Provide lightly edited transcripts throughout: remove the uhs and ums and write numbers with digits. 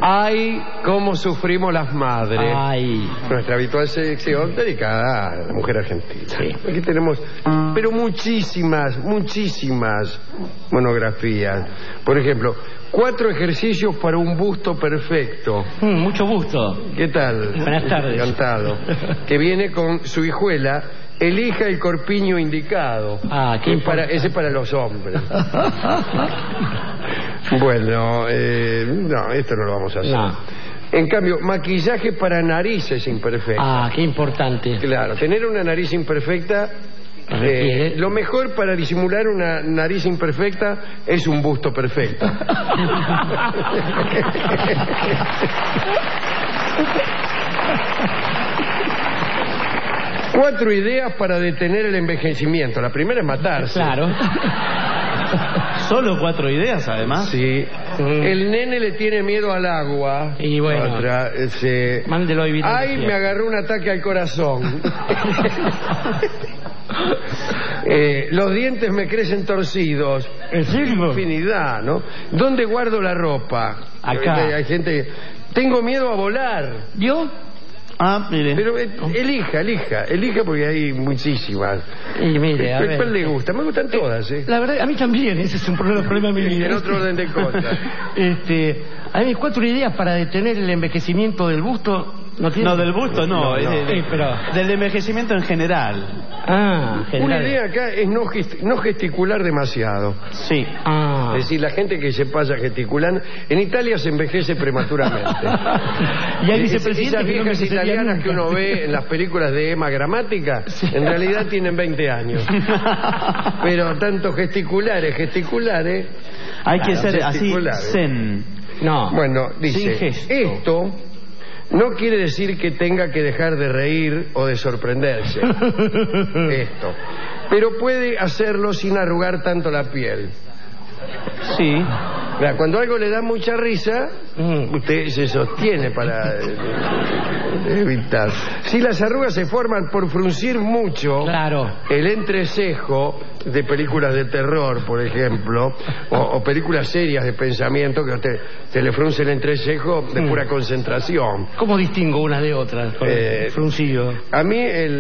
Ay, cómo sufrimos las madres. Ay. Nuestra habitual sección dedicada a la mujer argentina. Sí. Aquí tenemos, pero muchísimas monografías. Por ejemplo, 4 ejercicios para un busto perfecto. Mucho gusto. ¿Qué tal? Buenas tardes. Encantado. Que viene con su hijuela. Elija el corpiño indicado. Ah, qué ese es para los hombres. Bueno, no, esto no lo vamos a hacer. No. En cambio, maquillaje para narices imperfectas. Ah, qué importante. Claro, tener una nariz imperfecta. Lo mejor para disimular una nariz imperfecta es un busto perfecto. 4 ideas para detener el envejecimiento. La primera es matarse. Claro. ¿Solo 4 ideas, además? Sí. El nene le tiene miedo al agua. Y bueno. Otra, mándelo a vivir. Ay, me agarró un ataque al corazón. Los dientes me crecen torcidos. ¿En serio? Infinidad, ¿no? ¿Dónde guardo la ropa? Acá. Hay gente. Tengo miedo a volar. ¿Yo? Ah, mire. Pero elija porque hay muchísimas. Y mire, a ver. ¿Cuál le gusta? Me gustan todas, ¿eh? La verdad, a mí también, ese es un problema de mi vida. En otro orden de cosas. Hay 4 ideas para detener el envejecimiento del busto. ¿No tiene? No, del busto no, es pero... del envejecimiento en general. Ah, general. Una idea acá es no gesticular demasiado. Sí. Ah. Es decir, la gente que se pasa gesticulando. En Italia se envejece prematuramente. Y hay vicepresidentes esas que no viejas envejecerían italianas nunca. que uno ve en las películas de Emma Gramática, en realidad tienen 20 años. Pero tanto gesticulares. Hay que ser así, gesticulares. zen. No. Bueno, dice, sin gesto. esto no quiere decir que tenga que dejar de reír o de sorprenderse. Esto. Pero puede hacerlo sin arrugar tanto la piel. Sí. Mira, cuando algo le da mucha risa, usted se sostiene para evitar. Si las arrugas se forman por fruncir mucho, Claro. el entrecejo de películas de terror, por ejemplo, o películas serias de pensamiento, que a usted se le frunce el entrecejo de pura concentración. ¿Cómo distingo una de otra? Con el fruncillo. A mí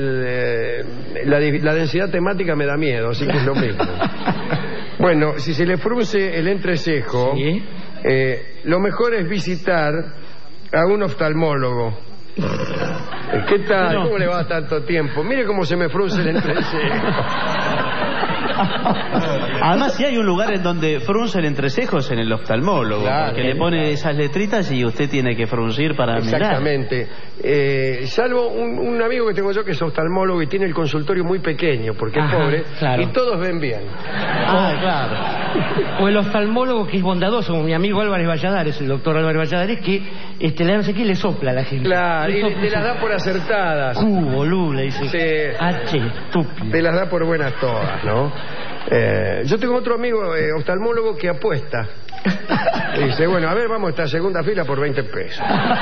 la densidad temática me da miedo, así que es lo mismo. Bueno, si se le frunce el entrecejo, ¿Sí? lo mejor es visitar a un oftalmólogo. ¿Qué tal? No. ¿Cómo le va tanto tiempo? Mire cómo se me frunce el entrecejo. Además, si hay un lugar en donde frunce el entrecejo es en el oftalmólogo, Claro, porque le pone esas letritas y usted tiene que fruncir para mirar. Exactamente. Salvo un amigo que tengo yo que es oftalmólogo y tiene el consultorio muy pequeño porque es pobre, claro. y todos ven bien. Ah, claro. O el oftalmólogo que es bondadoso, como mi amigo Álvarez Valladares, el doctor Álvarez Valladares, que le hace que le sopla a la gente. Claro, y te las da por acertadas. Boludo, le dice. Sí. H, estúpido. Te las da por buenas todas, ¿no? Yo tengo otro amigo oftalmólogo que apuesta. Y dice, bueno, a ver, vamos a esta segunda fila por 20 pesos.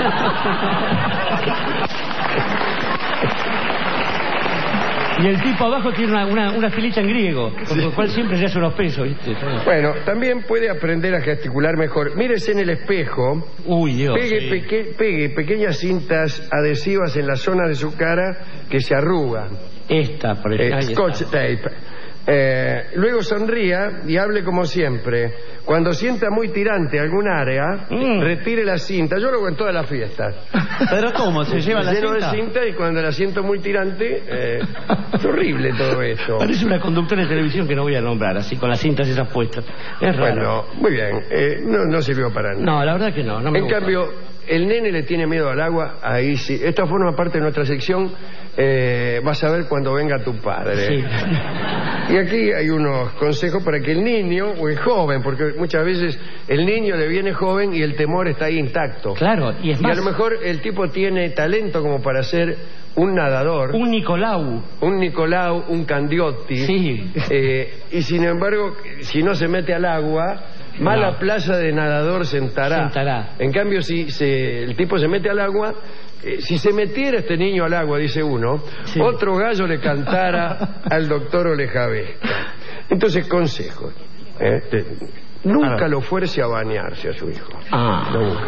Y el tipo abajo tiene una filita en griego, con lo cual siempre se hace unos pesos, ¿viste? Bueno, también puede aprender a gesticular mejor. Mírese en el espejo. Uy, Dios. Pegue pequeñas cintas adhesivas en la zona de su cara que se arrugan. Esta, por ejemplo. Scotch tape. Luego sonría y hable como siempre. Cuando sienta muy tirante algún área, retire la cinta. Yo lo hago en todas las fiestas. ¿Pero cómo? ¿Se lleva la Lleno cinta? de cinta y cuando la siento muy tirante, es horrible todo esto. Parece una conductora de televisión que no voy a nombrar, así con las cintas esas puestas. Es raro. Bueno, muy bien. No sirvió para nada. No, la verdad que no me En gusta. cambio, el nene le tiene miedo al agua, ahí sí. Esta forma parte de nuestra sección. Vas a ver cuando venga tu padre. Sí. Y aquí hay unos consejos para que el niño, o el joven, porque muchas veces el niño le viene joven y el temor está ahí intacto. Claro, y es Y más, a lo mejor el tipo tiene talento como para ser un nadador, un Nicolau. un Nicolau, un Candiotti. Sí. Y sin embargo, si no se mete al agua, mala No. plaza de nadador sentará. En cambio, si el tipo se mete al agua, si se metiera este niño al agua, dice uno, Sí. otro gallo le cantara al doctor Olejavesca. Entonces, consejos. Nunca lo fuerce a bañarse a su hijo. Nunca.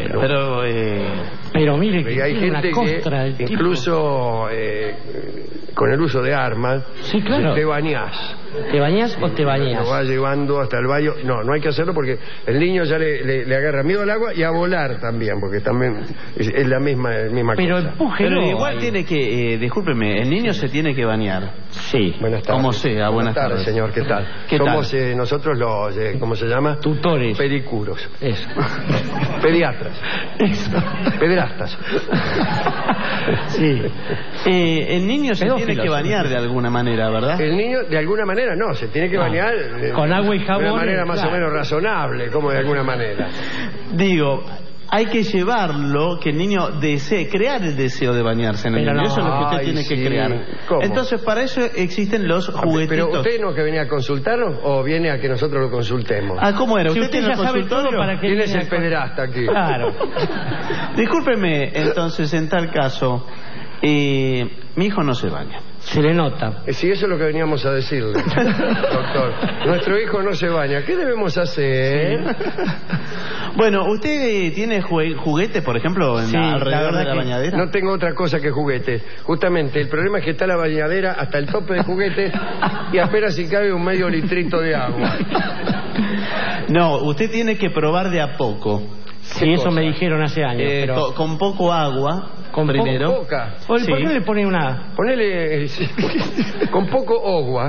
Pero mire Y que hay tiene gente una costra, que el tipo. incluso con el uso de armas, Sí, claro. te bañás. ¿Te bañas o te bañas? Lo va llevando hasta el baño. No hay que hacerlo porque el niño ya le agarra miedo al agua y a volar también, porque también es la misma Pero cosa. empújelo. Pero igual ahí. tiene que, discúlpeme, el niño se tiene que bañar. Sí. Buenas tardes. Como sea, buenas tardes. señor, ¿qué tal? ¿Qué tal? Somos nosotros los, ¿cómo se llama? Tutores. Pedicuros. Eso. Pediatras. Eso. Pederastas. Sí. El niño se Pedófilos. tiene que bañar de alguna manera, ¿verdad? El niño, de alguna manera, no, se tiene que bañar Con agua y jabón, de una manera más claro. o menos razonable, como de alguna manera. Digo, hay que llevarlo, que el niño desee, crear el deseo de bañarse en el Pero niño. no. Eso es lo que usted Ay, tiene sí. que crear. ¿Cómo? Entonces, para eso existen los juguetitos. ¿Pero usted no que venía a consultarnos o viene a que nosotros lo consultemos? Ah, ¿cómo era? Si ¿Usted usted tiene ya el sabe todo, consultorio? ¿para qué ¿Quién es viene el a- pederasta aquí? Claro. Discúlpeme, entonces, en tal caso, mi hijo no se baña. Se le nota. Sí, eso es lo que veníamos a decirle, doctor. Nuestro hijo no se baña. ¿Qué debemos hacer? Bueno, ¿usted tiene juguetes, por ejemplo, Sí, alrededor la de verdad la que bañadera? No tengo otra cosa que juguetes. Justamente, el problema es que está la bañadera hasta el tope de juguetes y apenas si cabe un medio litrito de agua. No, usted tiene que probar de a poco. Sí, eso me dijeron hace años. Pero Con poco agua, Con primero. Con poca. ¿Por Sí. qué no le pone una? Ponele con poco agua.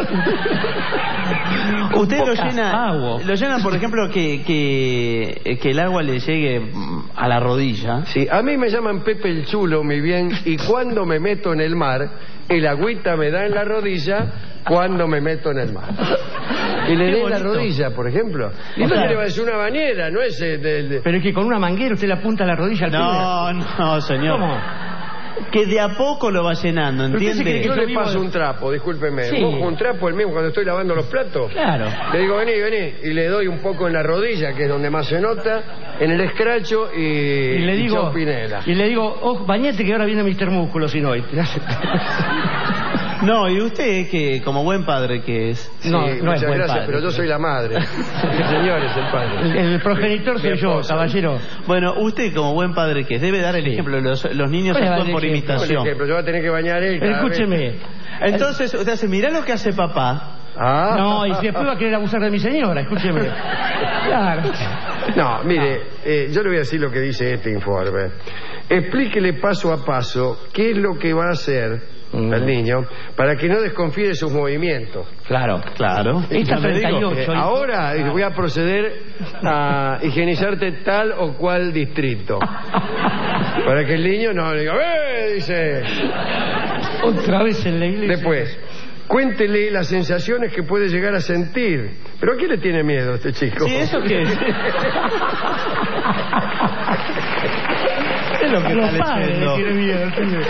Usted lo Poca agua. llena, por ejemplo, que el agua le llegue a la rodilla. Sí, a mí me llaman Pepe el Chulo, mi bien, y cuando me meto en el mar, el agüita me da en la rodilla cuando me meto en el mar. Que le Qué dé en la bonito. rodilla, por ejemplo. Y O no sea- le va a decir una bañera, no es Pero es que con una manguera usted le apunta la rodilla al No, señor. ¿Cómo? Que de a poco lo va llenando, Pero usted se cree ¿entiende? Yo yo le vivo paso de- un trapo, discúlpeme. Sí. Mojo un trapo el mismo cuando estoy lavando los platos. Claro. Le digo, vení, y le doy un poco en la rodilla, que es donde más se nota, en el escracho Y le digo, Chompinela. oh, bañate que ahora viene Mr. Músculo, si no. No, y usted, que como buen padre que es... No, Sí, no es muchas buen gracias, padre. pero yo soy la madre. El señor es el padre. El progenitor soy Mi yo, esposa. caballero. Bueno, usted como buen padre que es, debe dar el Sí. ejemplo. Los niños Bueno, actúan el por ejemplo. Por imitación. ejemplo, yo voy a tener que bañar él cada vez. Escúcheme. Entonces, usted hace, mirá lo que hace papá. Ah. No, y si después va a querer abusar de mi señora, escúcheme. Claro. No, mire, yo le voy a decir lo que dice este informe. Explíquele paso a paso qué es lo que va a hacer al niño para que no desconfíe de sus movimientos. Claro. Claro. Esta No le digo, 38. Ahora voy a proceder a higienizarte tal o cual distrito. Para que el niño no le diga, dice. Otra vez en la iglesia. Después, cuéntele las sensaciones que puede llegar a sentir. ¿Pero a qué le tiene miedo este chico? Sí, ¿eso qué es? ¿Qué es lo que Los está padres leyendo? le tienen miedo, señor.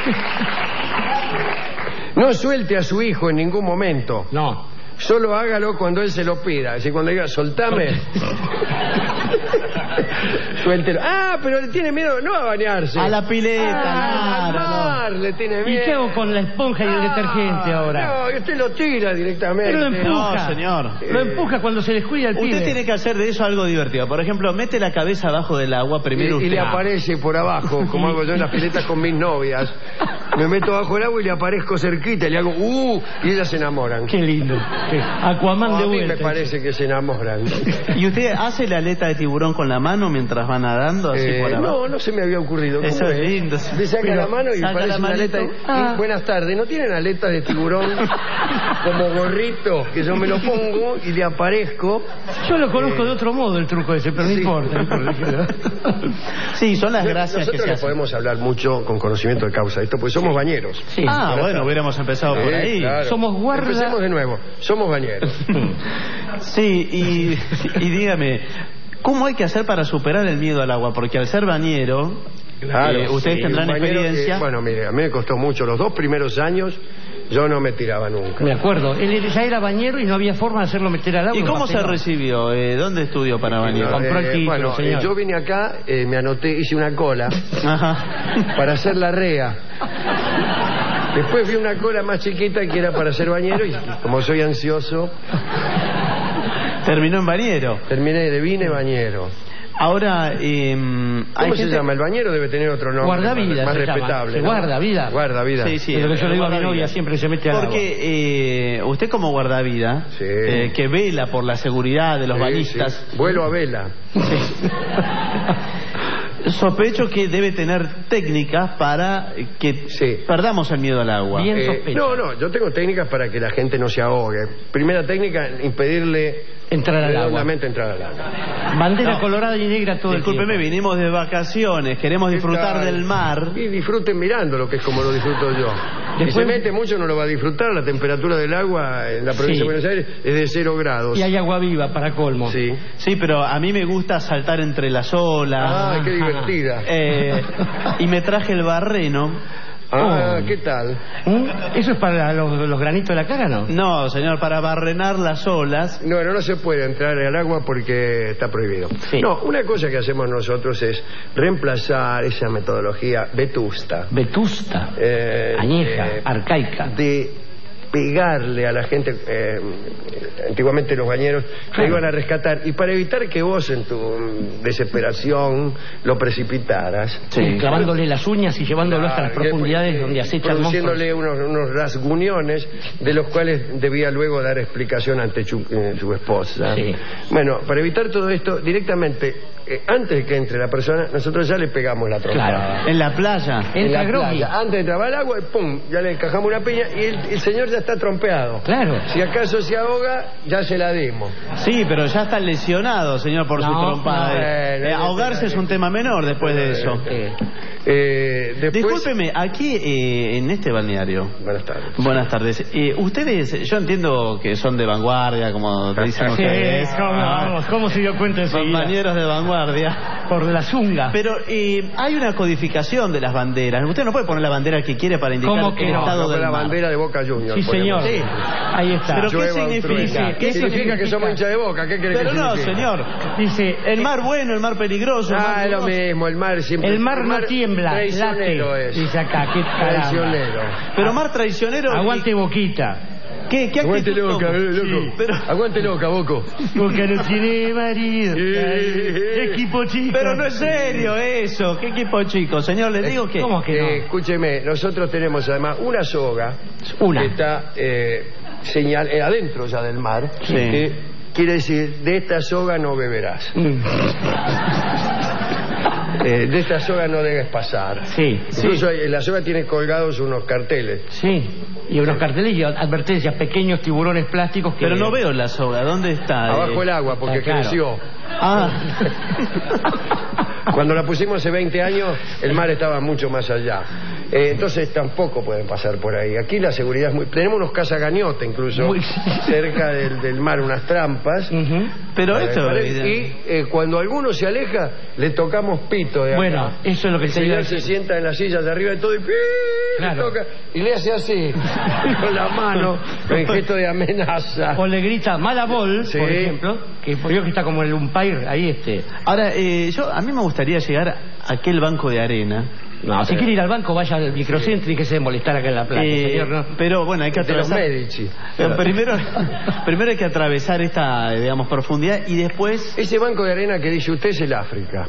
No suelte a su hijo en ningún momento. No. Solo hágalo cuando él se lo pida. Es decir, cuando diga, soltame. Suéltelo. Ah, pero le tiene miedo no a bañarse. A la pileta, al claro, mar le tiene miedo. ¿Y qué hago con la esponja y el detergente ahora? No, y usted lo tira directamente. Pero lo empuja. No, señor. Lo empuja cuando se descuida el pibe. Usted tiene que hacer de eso algo divertido. Por ejemplo, mete la cabeza abajo del agua primero Y usted. le aparece por abajo, como hago yo en las piletas con mis novias. Me meto bajo el agua y le aparezco cerquita y le hago y ellas se enamoran. Qué lindo. Sí. Aquaman de A mí vuelta. me parece que se enamoran. ¿Y usted hace la aleta de tiburón con la mano mientras va nadando así por abajo? No se me había ocurrido. Eso ¿Cómo es lindo. Le saca Pero la mano y saca parece la una manito. aleta. Buenas tardes. ¿No tienen aletas de tiburón como gorrito? Que yo me lo pongo y le aparezco. Yo lo conozco de otro modo el truco ese, pero no Sí. importa. Sí, son las gracias que Nosotros se le hacen. podemos hablar mucho con conocimiento de causa de esto, porque somos bañeros. Sí. Ah, bueno, hubiéramos empezado por ahí. Claro. Somos guarda- Empecemos de nuevo. Somos bañeros. Sí, y dígame, ¿cómo hay que hacer para superar el miedo al agua? Porque al ser bañero, ustedes sí, tendrán un bañero experiencia. bueno, mire, a mí me costó mucho. Los 2 primeros años yo no me tiraba nunca. Me acuerdo. Él ya era bañero y no había forma de hacerlo meter al agua. ¿Y cómo se Paseo. recibió? ¿Dónde estudió para bañero? compró el título, bueno, señor. yo vine acá, me anoté, hice una cola Ajá. para hacer la REA. Después vi una cola más chiquita que era para ser bañero y como soy ansioso, Terminó en bañero. Terminé de vine bañero. Ahora, ¿cómo se llama? El bañero debe tener otro nombre. Guardavida más se respetable. llama. ¿no? Guardavida. Guardavida. Sí, sí. Es lo que yo le digo a mi novia siempre que se mete al agua. Porque usted como guardavida, Sí. que vela por la seguridad de los bañistas, Sí. Vuelo a vela. sospecho que debe tener técnicas para que Sí. perdamos el miedo al agua. Bien. sospecho. No, yo tengo técnicas para que la gente no se ahogue. Primera técnica, impedirle Entrar al agua. redondamente entrar al agua. Bandera No. colorada y negra todo el Discúlpeme, tiempo. vinimos de vacaciones, queremos disfrutar ¿Qué tal? del mar. Y disfruten mirándolo, que es como lo disfruto yo. Si Después- se mete mucho no lo va a disfrutar. La temperatura del agua en la provincia Sí. de Buenos Aires es de 0 grados. Y hay agua viva para colmo. Sí. Sí, pero a mí me gusta saltar entre las olas. Ah, qué divertida. Y me traje el barreno. Ah, ¿qué tal? ¿Eso es para los granitos de la cara, no? No, señor, para barrenar las olas. No se puede entrar al agua porque está prohibido. Sí. No, una cosa que hacemos nosotros es reemplazar esa metodología vetusta. Vetusta, añeja, arcaica. De pegarle a la gente. Antiguamente los bañeros Claro. le iban a rescatar, y para evitar que vos en tu desesperación lo precipitaras, Sí, clavándole las uñas y llevándolo hasta las profundidades donde acechan monstruos. produciéndole unos rasguñones de los cuales debía luego dar explicación ante su esposa. Sí. Bueno, para evitar todo esto, directamente, antes de que entre la persona, nosotros ya le pegamos la trompada. Claro. En la playa. En la Entra groggy. playa. Antes de entrar al agua, ¡pum!, ya le encajamos una piña y el señor ya está trompeado. Claro. Si acaso se ahoga, ya se la dimos. Sí, pero ya está lesionado, señor, por su No, trompada. no, Ahogarse es un tema menor después de eso. Después... Discúlpeme, aquí en este balneario. Buenas tardes. Buenas tardes. Ustedes, yo entiendo que son de vanguardia, como dicen Sí, ustedes. ¿cómo se dio cuenta enseguida? Compañeros de vanguardia. Por la zunga. Pero hay una codificación de las banderas. Usted no puede poner la bandera que quiere para indicar ¿Cómo que el no? estado Con del la mar. bandera de Boca Juniors. Sí, señor. Sí. Ahí está. Pero ¿qué Llueva significa? otro. ¿Qué significa que somos hinchas de Boca? ¿Qué quiere Pero que no, signifique? señor. Dice, El mar bueno, el mar peligroso. el mar Ah, es lo dudoso. mismo, el mar siempre... el mar no tiembla, traicionero late. es. Dice acá, qué caramba. Traicionero. Pero mar traicionero. Aguante Boquita. ¿Qué Aguante actitud loca, toma? loco. Sí, pero, Aguante loca, Boco. Boca no tiene marido. Ay, equipo chico. pero no es serio eso. ¿Qué equipo chico? Señor, le digo que... ¿Cómo que no? Escúcheme, nosotros tenemos además una soga Una. que está adentro ya del mar. Sí. Que quiere decir, de esta soga no beberás. De esta soga no debes pasar. Sí, Incluso en la soga tiene colgados unos carteles. sí. Y unos carteles y advertencias, pequeños tiburones plásticos que... Pero no veo la soga. ¿Dónde está? Abajo el agua, porque claro. creció. Ah. Cuando la pusimos hace 20 años, el mar estaba mucho más allá. Entonces tampoco pueden pasar por ahí. Aquí la seguridad es muy... Tenemos unos cazagañote incluso, Muy- cerca del mar, unas trampas. Ujú. Pero esto... Y cuando alguno se aleja, le tocamos pito de acá. Bueno, eso es lo que El te iba a señor se decir. sienta en la silla de arriba de todo y ¡pi! Claro. Le toca, y le hace así, con la mano, en gesto de amenaza. O le grita mala bol, Sí. por ejemplo, que por Dios que está como el umpire ahí Ahora, a mí me gustaría llegar a aquel banco de arena. No, si quiere ir al banco, vaya al microcentro y que se de molestar acá en la playa, señor, ¿no? Pero bueno, hay que De los atravesar... Medici. Primero hay que atravesar esta, digamos, profundidad y después... Ese banco de arena que dice usted es el África.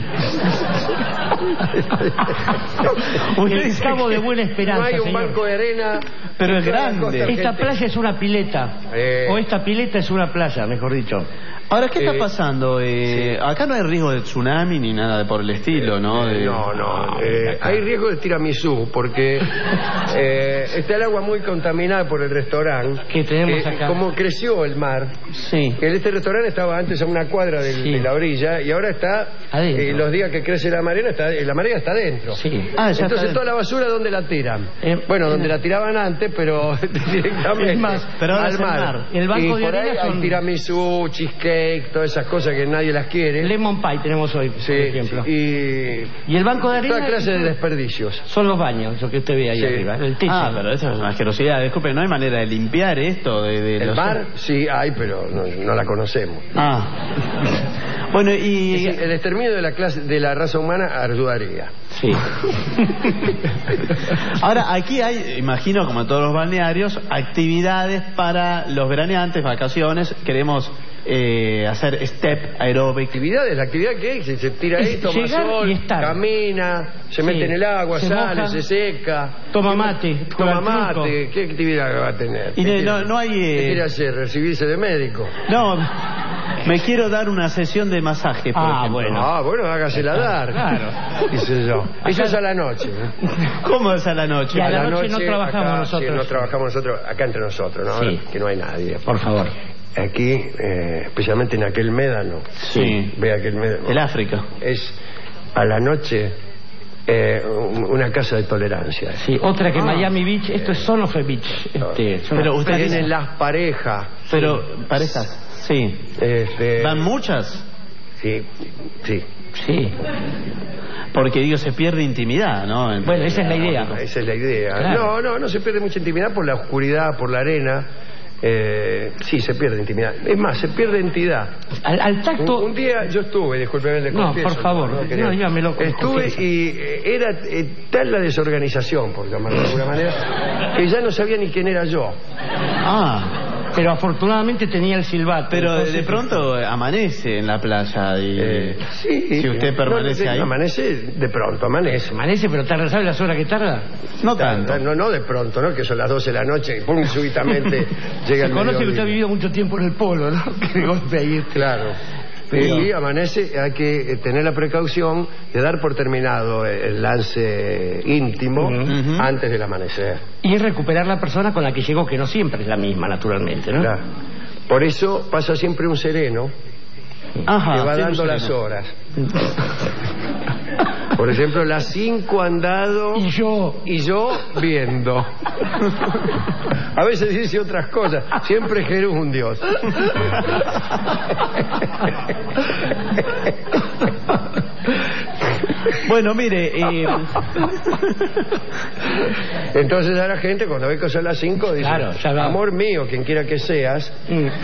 Usted El dice Cabo que de Buena Esperanza, No hay un señor. banco de arena. Pero es en toda la grande. costa Esta argentina. playa es una pileta. O esta pileta es una playa, mejor dicho. Ahora, ¿qué está Eh, pasando? Acá no hay riesgo de tsunami ni nada por el estilo, ¿no? No. Hay riesgo de tiramisú porque está el agua muy contaminada por el restaurante. Que tenemos acá. Como creció el mar. Sí. Este restaurante estaba antes a una cuadra Sí. de la orilla y ahora está, Adentro. los días que crece la marea está adentro. Sí. Ah, ya Entonces está. toda la basura, ¿dónde la tiran? Bueno, Donde la tiraban antes, pero directamente Es más, pero ahora al es el mar. mar. El banco Y de por ahí arena hay son- tiramisú, cheesecake, todas esas cosas que nadie las quiere. Lemon pie tenemos hoy, Sí, por ejemplo. y Y el banco de arena toda clase de desperdicios. son los baños, lo que usted ve ahí Sí. arriba, el techo. Ah, pero eso es una asquerosidad. Disculpe, ¿no hay manera de limpiar esto? De El los- mar, sí hay, pero no la conocemos. Ah. Bueno, y... El exterminio de la raza humana ayudaría. Sí. Ahora, aquí hay, imagino, como en todos los balnearios, actividades para los veraneantes, vacaciones. Queremos hacer step aeróbic. Actividades, la actividad que hay, se tira ahí, toma sol, camina, se mete en el agua, sale, se seca. Toma mate. ¿Qué actividad va a tener? Y no hay... ¿Qué quiere hacer? ¿Recibirse de médico? No, me quiero dar una sesión de masaje, por ejemplo. Bueno, hágasela dar. Claro. Qué yo. Eso es a la noche. ¿Cómo es a la noche? Y a la noche no trabajamos acá, nosotros. Sí, no trabajamos nosotros, acá entre nosotros, ¿no? Sí. Que no hay nadie. Por favor. Aquí, especialmente en aquel médano. Sí. Ve aquel médano. El África. Es a la noche una casa de tolerancia. Sí, otra que Miami Beach, esto es Son of a Beach. Pero ustedes tienen las parejas. Pero parejas. Sí. ¿Van muchas? Sí. Porque digo, se pierde intimidad, ¿no? Bueno, esa es la idea. Esa es la idea. Claro. No se pierde mucha intimidad por la oscuridad, por la arena. Sí, se pierde intimidad. Es más, se pierde entidad. Al tacto... Un día yo estuve, discúlpeme, le confieso. No, por favor, dígamelo. Estuve y era tal la desorganización, por llamarlo de alguna manera, que ya no sabía ni quién era yo. Pero afortunadamente tenía el silbato. Pero entonces... de pronto amanece en la playa y... sí. Si usted permanece ahí... Amanece, de pronto amanece. Amanece, pero tarda, ¿sabe las horas que tarda? No tanto. No de pronto, ¿no? Que son las 12 de la noche y pum, súbitamente llega el mediodía. Conoce que usted ha vivido mucho tiempo en el polo, ¿no? Que de golpe ahí... Claro. Y amanece, hay que tener la precaución de dar por terminado el lance íntimo antes del amanecer. Y recuperar la persona con la que llegó, que no siempre es la misma, naturalmente, ¿no? Claro. Por eso pasa siempre un sereno que va dando las horas. Por ejemplo, las 5 han dado y yo viendo. A veces dice otras cosas, siempre gerundios. Bueno, mire... Entonces a la gente cuando ve que son las 5 dice, claro, amor mío, quien quiera que seas,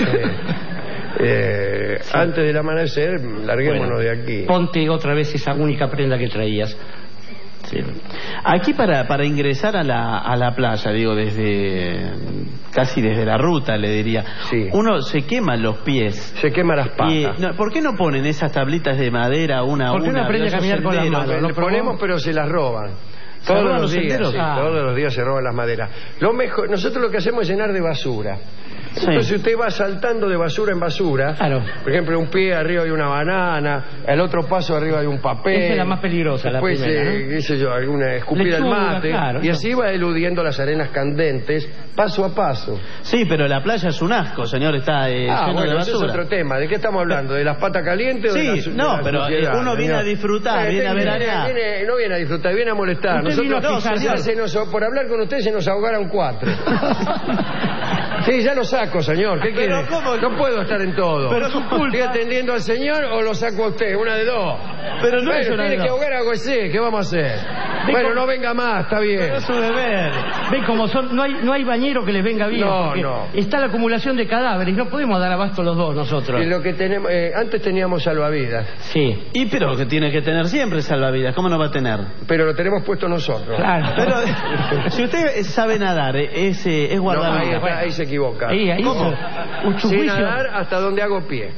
antes del amanecer, larguémonos de aquí. Ponte otra vez esa única prenda que traías. Sí. Aquí para ingresar a la playa, digo, casi desde la ruta, le diría, uno se quema los pies. Se quema las patas. ¿Por qué no ponen esas tablitas de madera una a una? ¿Por qué no aprende a caminar con las manos? Lo ponemos, pero se las roban. Todos los días, todos los días se roban las maderas. Lo mejor, nosotros lo que hacemos es llenar de basura. Entonces usted va saltando de basura en basura. Claro. Por ejemplo, un pie arriba de una banana, el otro paso arriba de un papel. Esa es la más peligrosa, la después, primera, ¿no? qué sé yo, alguna escupida al mate. Claro, y así va eludiendo las arenas candentes, paso a paso. Sí, pero la playa es un asco, señor, está lleno de basura. Ese es otro tema. ¿De qué estamos hablando? ¿De las patas calientes o de la no, pero suciedad? uno viene a disfrutar, viene a ver acá. No viene a disfrutar, viene a molestar. Nosotros, por hablar con usted se nos ahogaron 4. Sí, ya lo saco, señor. ¿Qué quiere? No puedo estar en todo. Pero su culpa. ¿Estoy atendiendo al señor o lo saco a usted? Una de dos. Pero no es una de tiene dos. que ahogar a José. ¿Qué vamos a hacer? Bueno, no venga más, está bien. Pero es su deber. Ven cómo son, no hay bañero que les venga bien. No. Está la acumulación de cadáveres, no podemos dar abasto los dos nosotros. Lo que tenemos, antes teníamos salvavidas. Sí. Pero que tiene que tener siempre salvavidas, ¿cómo no va a tener? Pero lo tenemos puesto nosotros. Claro. Pero si usted sabe nadar, es guardavidas. No, ahí se equivoca. Ahí ¿Cómo? Sin nadar hasta donde hago pie.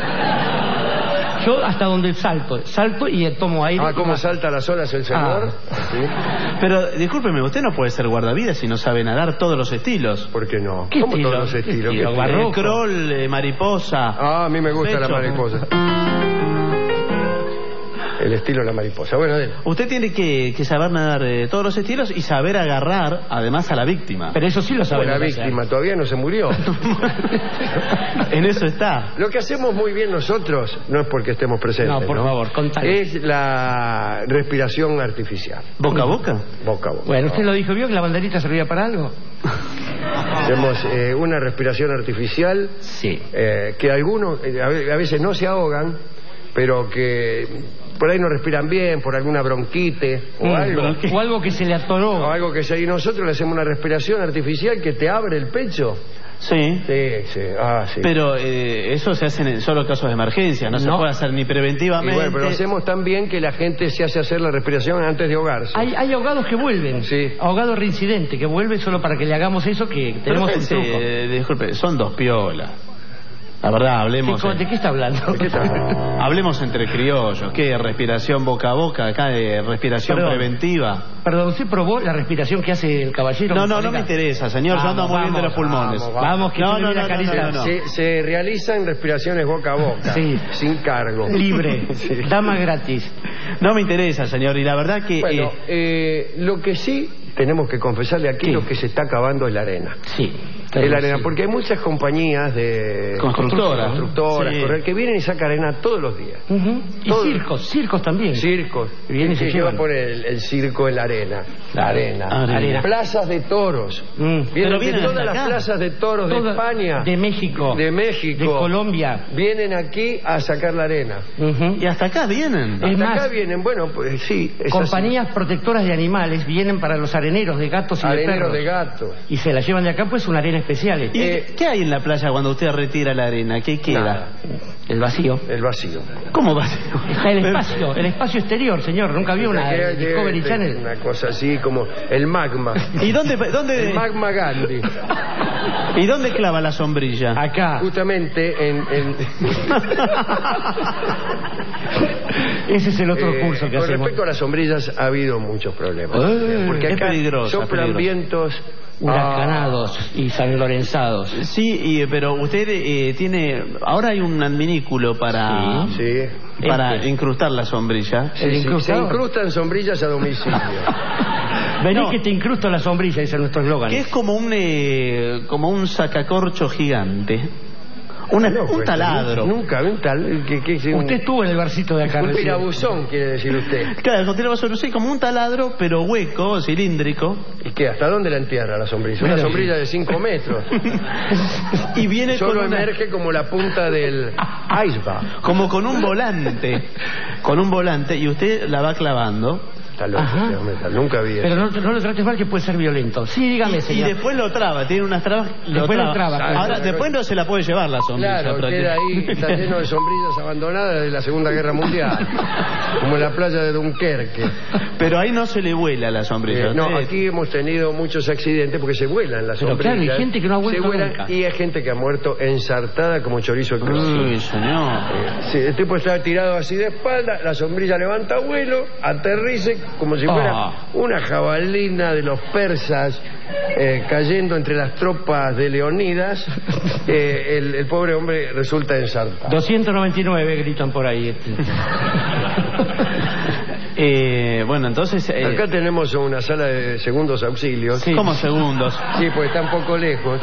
Yo hasta donde salto y tomo aire. ¿Cómo salta las olas el señor? ¿Sí? Pero discúlpeme, usted no puede ser guardavidas si no sabe nadar todos los estilos. ¿Por qué no? ¿Qué ¿Cómo estilo? todos los estilos? ¿Qué estilo? Crawl, mariposa. A mí me gusta pecho. la mariposa. El estilo de la mariposa. Bueno, usted tiene que saber nadar todos los estilos y saber agarrar además a la víctima. Pero eso sí lo sabe. La víctima todavía no se murió. En eso está. Lo que hacemos muy bien nosotros, no es porque estemos presentes, No, por favor, contale. es la respiración artificial. ¿Boca a boca? Boca a boca. Bueno, usted lo dijo, ¿vio que la banderita servía para algo? Hacemos una respiración artificial. Sí. Que algunos a veces no se ahogan, pero que por ahí no respiran bien, por alguna bronquite o algo. O algo que se le atoró. O algo que sea. Y nosotros le hacemos una respiración artificial que te abre el pecho. Sí. Sí. Pero eso se hace en solo casos de emergencia, no se puede hacer ni preventivamente. Y bueno, pero lo hacemos tan bien que la gente se hace hacer la respiración antes de ahogarse. Hay ahogados que vuelven. Sí. Ahogado reincidente, que vuelve solo para que le hagamos eso, que tenemos un truco. Disculpe, son 2 piolas. La verdad, hablemos... ¿De qué está hablando? ¿De qué está hablando? Hablemos entre criollos. ¿Qué? Respiración boca a boca, acá de respiración preventiva. Perdón, ¿usted probó la respiración que hace el caballero? No me interesa, señor. Yo ando muy bien de los pulmones. Vamos, que no. Se realizan respiraciones boca a boca, sin cargo. Libre, dama gratis. No me interesa, señor. Y la verdad que... Bueno, lo que sí tenemos que confesarle aquí, lo que se está acabando es la arena. Sí. La arena, porque hay muchas compañías de constructoras, que vienen y sacan arena todos los días. Y circos también. Circos. Vienen y se llevan. Va a poner el circo en la arena. La arena. Plazas de toros. Pero vienen de todas las plazas de toros de España. De México. De Colombia. Vienen aquí a sacar la arena. Y hasta acá vienen. Acá vienen, bueno, pues sí. Compañías protectoras de animales vienen para los areneros de gatos y de perros. Areneros de gatos. Y se la llevan de acá, pues, una arena especial. ¿Y qué hay en la playa cuando usted retira la arena? ¿Qué queda? Nada. El vacío. El vacío. ¿Cómo vacío? Está el espacio exterior, señor. Nunca vio una Discovery Channel. Una cosa así como el magma. ¿Y dónde? El magma Gandhi. ¿Y dónde clava la sombrilla? Acá. Justamente en... Ese es el otro curso que con hacemos. Con respecto a las sombrillas ha habido muchos problemas. Porque acá soplan vientos huracanados y sanlorenzados. Sí, pero usted tiene... Ahora hay un adminículo para... Sí. Para incrustar la sombrilla. Se incrustan sombrillas a domicilio. Vení que te incrusto la sombrilla, dice nuestro eslogan. Que es como un sacacorcho gigante. Un taladro. Nunca, un tal... Usted estuvo en el barcito de acá. Un tirabuzón, quiere decir usted. Claro, un tirabuzón, sí, como un taladro, pero hueco, cilíndrico. ¿Y qué? ¿Hasta dónde la entierra la sombrilla? Una sombrilla de 5 metros. Y viene solo emerge como la punta del iceberg. Como con un volante. Con un volante, y usted la va clavando. Nunca vi eso. Pero no lo trates mal, que puede ser violento. Sí, dígame, señor. Y después lo traba, tiene unas trabas. Después lo traba. Ahora, después no se la puede llevar la sombrilla. Claro, queda ahí, está lleno de sombrillas abandonadas de la Segunda Guerra Mundial. Como en la playa de Dunkerque. Pero ahí no se le vuela la sombrilla. No, aquí hemos tenido muchos accidentes porque se vuelan las sombrillas. Claro, hay gente que no ha vuelto nunca. Y hay gente que ha muerto ensartada como chorizo de cruz. Uy, señor. El tipo está tirado así de espalda, la sombrilla levanta vuelo, aterrice como si fuera una jabalina de los persas cayendo entre las tropas de Leonidas. El pobre hombre resulta ensartado. 299 gritan por ahí. Bueno, entonces... Acá tenemos una sala de segundos auxilios. Sí. ¿Cómo segundos? Sí, pues está un poco lejos.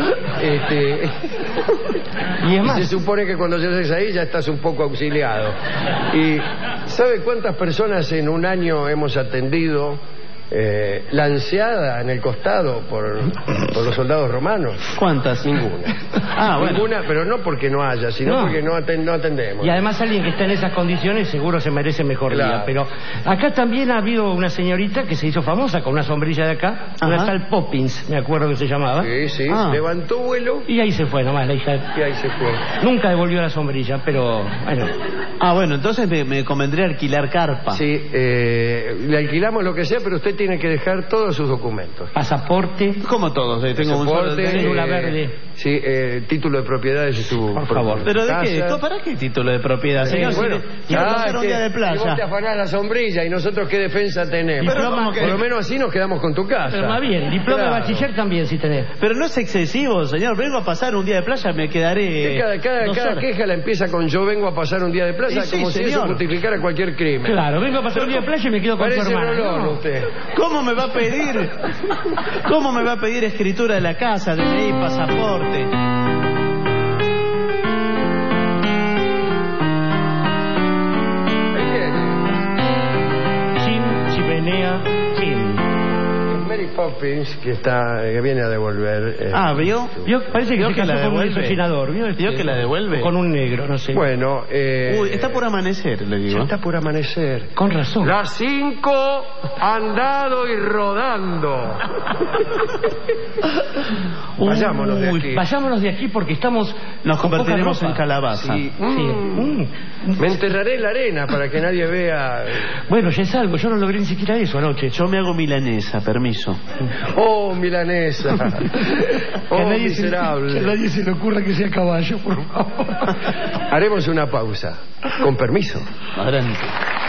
Y es más, se supone que cuando llegues ahí ya estás un poco auxiliado. ¿Y sabe cuántas personas en un año hemos atendido lanceada en el costado por los soldados romanos? ¿Cuántas? Ninguna. Ninguna, pero no porque no haya, sino porque no atendemos. Y además alguien que está en esas condiciones seguro se merece mejor día. Pero acá también ha habido una señorita que se hizo famosa con una sombrilla de acá, una tal Poppins, me acuerdo que se llamaba. Sí, levantó vuelo. Y ahí se fue nomás la hija. Y ahí se fue. Nunca devolvió la sombrilla, pero bueno. Bueno, entonces me convendría alquilar carpa. Sí, le alquilamos lo que sea, pero usted tiene que dejar todos sus documentos. Pasaporte. Como todos, tengo un solo cédula verde. Sí, título de propiedad de su... Por favor. ¿Pero de qué? ¿Para qué título de propiedad, señor? Bueno, quiero pasar un día de playa. Y vos te afanás la sombrilla y nosotros qué defensa tenemos. Por lo menos así nos quedamos con tu casa. Pero más bien, diploma de bachiller también si tenés. Pero no es excesivo, señor. Vengo a pasar un día de playa, me quedaré... Cada queja la empieza con yo vengo a pasar un día de playa, como si eso justificara cualquier crimen. Claro, vengo a pasar un día de playa y me quedo con tu hermana. Rolón, usted. ¿Cómo me va a pedir? ¿Cómo me va a pedir escritura de la casa, DNI, pasaporte? Chimenea, Mary Poppins, que viene a devolver... ¿vio? Parece que se casó con un diseñador. ¿Vio que la devuelve? Con un negro, no sé. Bueno, está por amanecer, le digo. Está por amanecer. Con razón. Las 5 han dado y rodando. Vayámonos de aquí. Vayámonos de aquí porque nos convertiremos en calabaza. Sí. Me enterraré en la arena para que nadie vea. Bueno, ya es algo. Yo no logré ni siquiera eso anoche. Yo me hago milanesa, permiso. Oh, milanesa. Oh, miserable. Que a nadie se le ocurra que sea caballo, por favor. Haremos una pausa. Con permiso. Adelante.